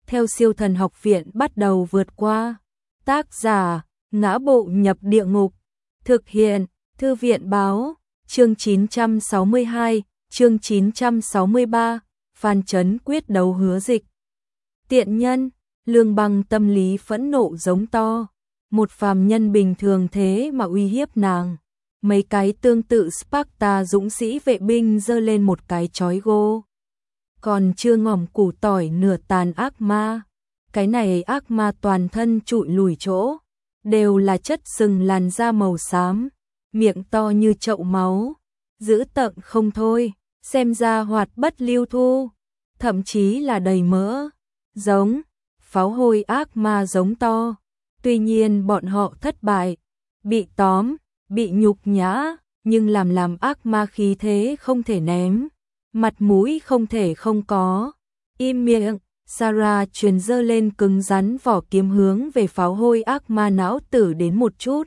theo Siêu Thần Học Viện bắt đầu vượt qua. Tác giả: Ngã Bộ Nhập Địa Ngục. Thực hiện: Thư viện báo. Chương 962, chương 963, Phan Chấn quyết đấu hứa dịch. Tiện nhân, Lương Băng tâm lý phẫn nộ giống to. Một phàm nhân bình thường thế mà uy hiếp nàng. Mấy cái tương tự Sparta dũng sĩ vệ binh giơ lên một cái chói gô. Còn chưa ngỏm củ tỏi nửa tàn ác ma. Cái này ác ma toàn thân trụi lùi chỗ, đều là chất sừng làn da màu xám, miệng to như chậu máu, dữ tợn không thôi, xem ra hoạt bất lưu thu, thậm chí là đầy mỡ, giống pháo hôi ác ma giống to. Tuy nhiên bọn họ thất bại, bị tóm, bị nhục nhã, nhưng làm ác ma khí thế không thể ném, mặt mũi không thể không có. Im miệng. Sarah truyền giơ lên cứng rắn vỏ kiếm hướng về pháo hôi ác ma não tử đến một chút.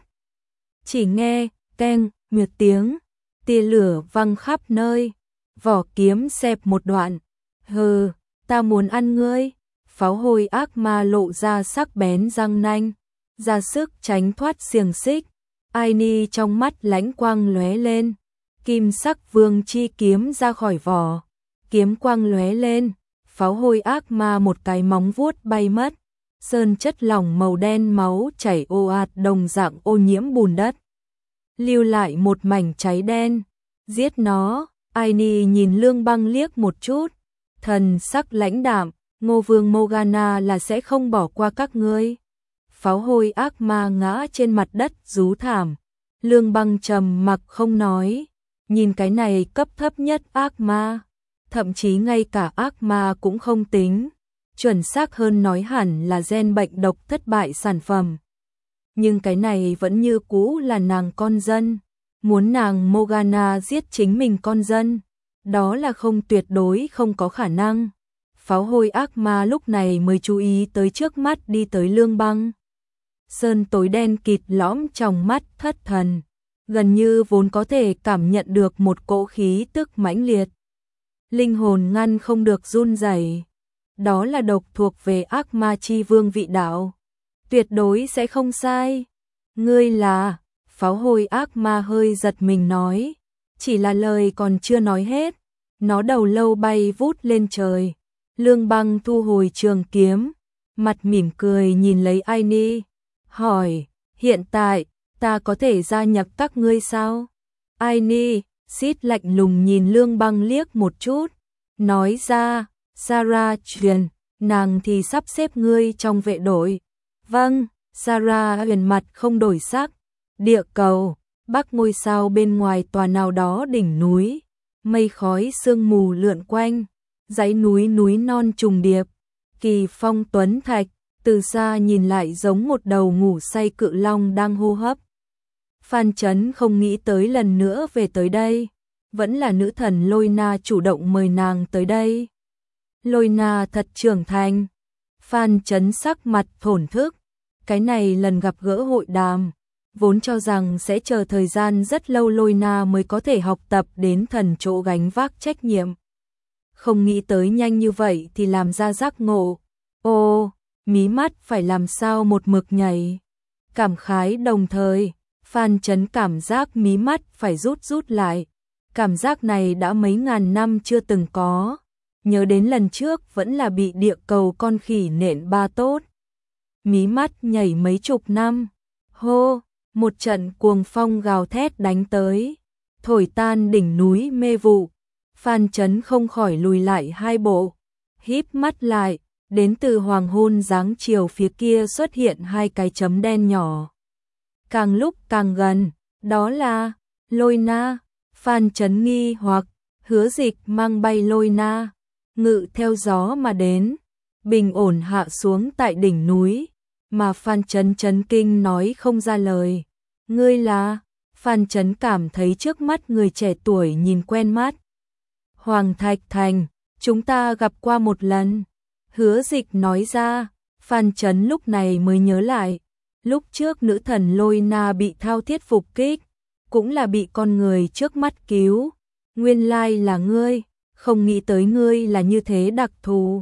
Chỉ nghe keng một tiếng, tia lửa văng khắp nơi, vỏ kiếm xẹp một đoạn. Hừ, ta muốn ăn ngươi. Pháo hôi ác ma lộ ra sắc bén răng nanh, ra sức tránh thoát xiềng xích. Aini trong mắt lãnh quang lóe lên, kim sắc vương chi kiếm ra khỏi vỏ, kiếm quang lóe lên. Pháo hôi ác ma một cái móng vuốt bay mất, sơn chất lỏng màu đen máu chảy ồ ạt đồng dạng ô nhiễm bùn đất, lưu lại một mảnh cháy đen. Giết nó. Aini nhìn Lương Băng liếc một chút, thần sắc lãnh đạm, Ngô Vương Morgana là sẽ không bỏ qua các ngươi. Pháo hôi ác ma ngã trên mặt đất rú thảm. Lương Băng trầm mặc không nói, nhìn cái này cấp thấp nhất ác ma. Thậm chí ngay cả ác ma cũng không tính, chuẩn xác hơn nói hẳn là gen bệnh độc thất bại sản phẩm. Nhưng cái này vẫn như cũ là nàng con dân, muốn nàng Morgana giết chính mình con dân, đó là không, tuyệt đối không có khả năng. Pháo hôi ác ma lúc này mới chú ý tới trước mắt đi tới Lương Băng. Sơn tối đen kịt lõm trong mắt thất thần, gần như vốn có thể cảm nhận được một cỗ khí tức mãnh liệt. Linh hồn ngăn không được run rẩy. Đó là độc thuộc về ác ma chi vương vị đạo, tuyệt đối sẽ không sai. Ngươi là? Pháo hôi ác ma hơi giật mình nói, chỉ là lời còn chưa nói hết, nó đầu lâu bay vút lên trời. Lương Băng thu hồi trường kiếm, mặt mỉm cười nhìn lấy Aini, hỏi, hiện tại ta có thể gia nhập các ngươi sao? Aini xít lạnh lùng nhìn Lương Băng liếc một chút, nói ra, Sarah truyền, nàng thì sắp xếp ngươi trong vệ đội. Vâng. Sarah huyền mặt không đổi sắc. Địa cầu, bắc ngôi sao bên ngoài tòa nào đó đỉnh núi, mây khói sương mù lượn quanh, dãy núi núi non trùng điệp, kỳ phong tuấn thạch, từ xa nhìn lại giống một đầu ngủ say cự long đang hô hấp. Phan Chấn không nghĩ tới lần nữa về tới đây, vẫn là nữ thần Lôi Na chủ động mời nàng tới đây. Lôi Na thật trưởng thành. Phan Chấn sắc mặt thổn thức, cái này lần gặp gỡ hội đàm, vốn cho rằng sẽ chờ thời gian rất lâu Lôi Na mới có thể học tập đến thần chỗ gánh vác trách nhiệm. Không nghĩ tới nhanh như vậy thì làm ra giác ngộ. Ô, mí mắt phải làm sao một mực nhảy. Cảm khái đồng thời, Phan Chấn cảm giác mí mắt phải rút lại. Cảm giác này đã mấy ngàn năm chưa từng có. Nhớ đến lần trước vẫn là bị địa cầu con khỉ nện ba tốt. Mí mắt nhảy mấy chục năm. Hô, một trận cuồng phong gào thét đánh tới, thổi tan đỉnh núi mê vụ. Phan Chấn không khỏi lùi lại hai bộ, híp mắt lại, đến từ hoàng hôn dáng chiều phía kia xuất hiện hai cái chấm đen nhỏ. Càng lúc càng gần, đó là Lôi Na. Phan Chấn nghi hoặc, Hứa Dịch mang bay Lôi Na, ngự theo gió mà đến, bình ổn hạ xuống tại đỉnh núi, mà Phan Chấn chấn kinh nói không ra lời. Ngươi là? Phan Chấn cảm thấy trước mắt người trẻ tuổi nhìn quen mắt. Hoàng Thạch Thành, chúng ta gặp qua một lần. Hứa Dịch nói ra. Phan Chấn lúc này mới nhớ lại, lúc trước nữ thần Lôi Na bị thao thiết phục kích, cũng là bị con người trước mắt cứu. Nguyên lai là ngươi, không nghĩ tới ngươi là như thế đặc thù.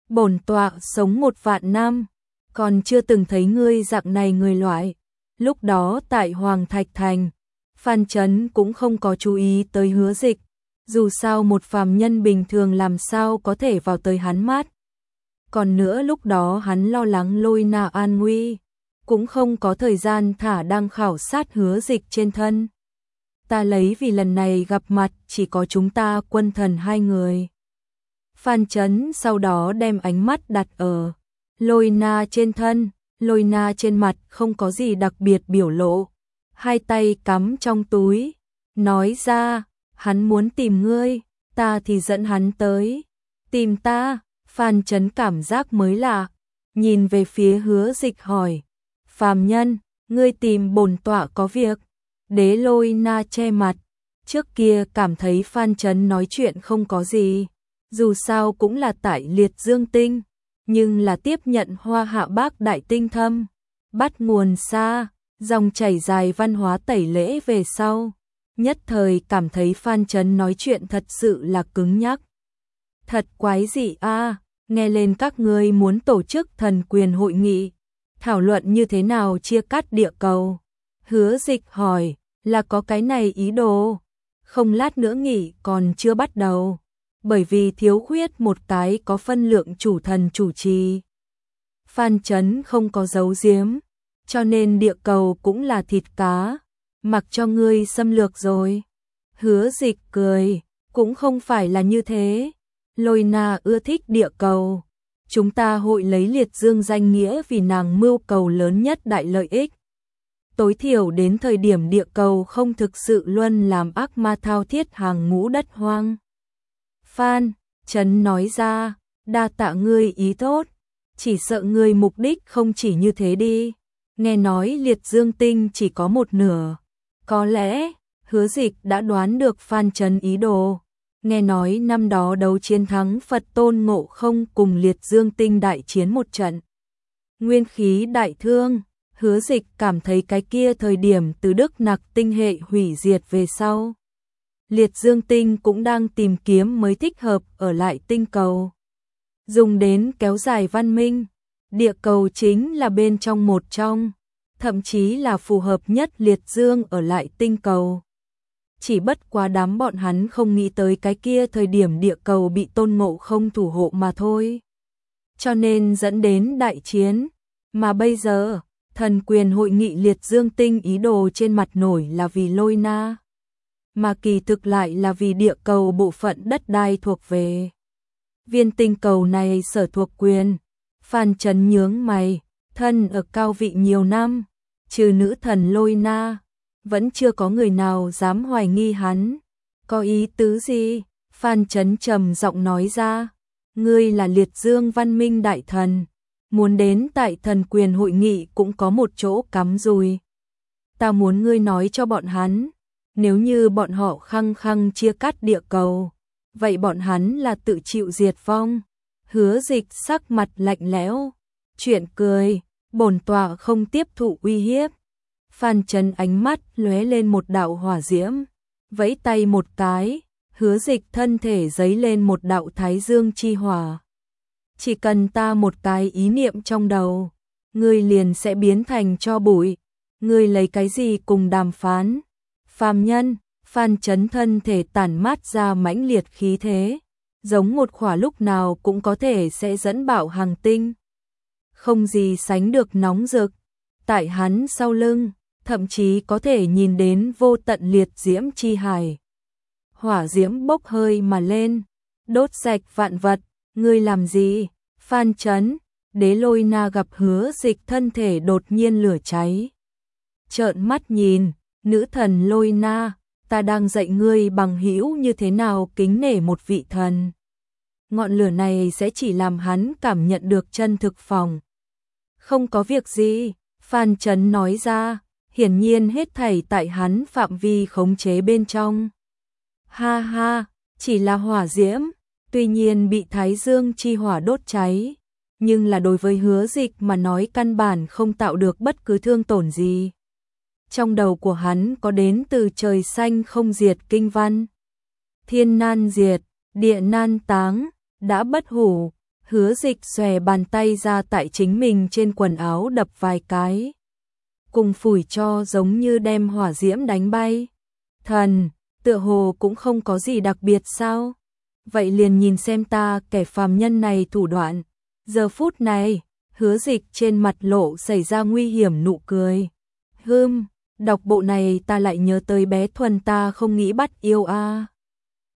bổn tọa sống 1.000.000 năm, còn chưa từng thấy ngươi dạng này người loại. Lúc đó tại Hoàng Thạch Thành, Phan Chấn cũng không có chú ý tới Hứa Dịch, dù sao một phàm nhân bình thường làm sao có thể vào tới hắn mắt. Còn nữa lúc đó hắn lo lắng Lôi Na an nguy, cũng không có thời gian thả đang khảo sát Hứa Dịch trên thân. Ta lấy vì lần này gặp mặt chỉ có chúng ta quân thần 2 người. Phan Chấn sau đó đem ánh mắt đặt ở Lôi Na trên thân, Lôi Na trên mặt không có gì đặc biệt biểu lộ, 2 tay cắm trong túi, nói ra, hắn muốn tìm ngươi, ta thì dẫn hắn tới. Tìm ta? Phan Chấn cảm giác mới lạ, nhìn về phía Hứa Dịch hỏi, phàm nhân, ngươi tìm bổn tọa có việc? Đế Lôi Na che mặt, trước kia cảm thấy Phan Chấn nói chuyện không có gì, dù sao cũng là tại Liệt Dương Tinh, nhưng là tiếp nhận Hoa Hạ Bác Đại Tinh Thâm, bắt nguồn xa, dòng chảy dài văn hóa tẩy lễ về sau, nhất thời cảm thấy Phan Chấn nói chuyện thật sự là cứng nhắc. Thật quái dị a, nghe lên các ngươi muốn tổ chức thần quyền hội nghị, thảo luận như thế nào chia cắt địa cầu. Hứa Dịch hỏi, là có cái này ý đồ? Không lát nữa nghỉ còn chưa bắt đầu, bởi vì thiếu khuyết một cái có phân lượng chủ thần chủ trì. Phan Chấn không có giấu giếm, cho nên địa cầu cũng là thịt cá, mặc cho ngươi xâm lược rồi. Hứa Dịch cười, cũng không phải là như thế. Lôi Na ưa thích địa cầu, chúng ta hội lấy Liệt Dương danh nghĩa vì nàng mưu cầu lớn nhất đại lợi ích. Tối thiểu đến thời điểm địa cầu không thực sự luân làm ác ma thao thiết hàng ngũ đất hoang. Phan Chấn nói ra, đa tạ ngươi ý tốt, chỉ sợ ngươi mục đích không chỉ như thế đi. Nghe nói Liệt Dương Tinh chỉ có 1/2, có lẽ Hứa Dịch đã đoán được Phan Chấn ý đồ. Nghe nói năm đó đấu chiến thắng Phật Tôn Ngộ Không cùng Liệt Dương Tinh đại chiến một trận, nguyên khí đại thương. Hứa Dịch cảm thấy cái kia thời điểm từ Đức Nặc tinh hệ hủy diệt về sau, Liệt Dương Tinh cũng đang tìm kiếm mới thích hợp ở lại tinh cầu, dùng đến kéo dài văn minh. Địa cầu chính là bên trong một trong, thậm chí là phù hợp nhất Liệt Dương ở lại tinh cầu. Chỉ bất quá đám bọn hắn không nghĩ tới cái kia thời điểm địa cầu bị Tôn Ngộ Không thủ hộ mà thôi, cho nên dẫn đến đại chiến. Mà bây giờ thần quyền hội nghị Liệt Dương Tinh ý đồ trên mặt nổi là vì Lôi Na, mà kỳ thực lại là vì địa cầu bộ phận đất đai thuộc về viên tinh cầu này sở thuộc quyền. Phan Chấn nhướng mày, thân ở cao vị nhiều năm, trừ nữ thần Lôi Na, vẫn chưa có người nào dám hoài nghi hắn. Có ý tứ gì? Phan Chấn trầm giọng nói ra, ngươi là Liệt Dương văn minh đại thần, muốn đến tại thần quyền hội nghị cũng có một chỗ cắm rùi. Ta muốn ngươi nói cho bọn hắn, nếu như bọn họ khăng khăng chia cắt địa cầu, vậy bọn hắn là tự chịu diệt vong. Hứa Dịch sắc mặt lạnh lẽo, chuyện cười, bổn tọa không tiếp thụ uy hiếp. Phan Chấn ánh mắt lóe lên một đạo hỏa diễm, vẫy tay một cái, Hứa Dịch thân thể giấy lên một đạo thái dương chi hỏa. Chỉ cần ta một cái ý niệm trong đầu, ngươi liền sẽ biến thành tro bụi. Ngươi lấy cái gì cùng đàm phán? Phàm nhân. Phan Chấn thân thể tản mát ra mãnh liệt khí thế, giống một khỏa lúc nào cũng có thể sẽ dẫn bạo hành tinh, không gì sánh được nóng rực. Tại hắn sau lưng, thậm chí có thể nhìn đến vô tận liệt diễm chi hải. Hỏa diễm bốc hơi mà lên, đốt sạch vạn vật. Ngươi làm gì? Phan Chấn. Đế Lôi Na gặp Hứa Dịch thân thể đột nhiên lửa cháy, trợn mắt nhìn, nữ thần Lôi Na, ta đang dạy ngươi bằng hữu như thế nào kính nể một vị thần. Ngọn lửa này sẽ chỉ làm hắn cảm nhận được chân thực phòng. Không có việc gì, Phan Chấn nói ra, hiển nhiên hết thảy tại hắn phạm vi khống chế bên trong. Ha ha, chỉ là hỏa diễm, tuy nhiên bị thái dương chi hỏa đốt cháy, nhưng là đối với Hứa Dịch mà nói căn bản không tạo được bất cứ thương tổn gì. Trong đầu của hắn có đến từ trời xanh không diệt kinh văn. Thiên nan diệt, địa nan táng, đã bất hủ. Hứa Dịch xòe bàn tay ra tại chính mình trên quần áo đập vài cái. Cùng phủi cho giống như đem hỏa diễm đánh bay. Thần, tựa hồ cũng không có gì đặc biệt sao? Vậy liền nhìn xem ta kẻ phàm nhân này thủ đoạn. Giờ phút này, Hứa Dịch trên mặt lộ xảy ra nguy hiểm nụ cười. Đọc bộ này ta lại nhớ tới bé Thuần ta không nghĩ bắt yêu a.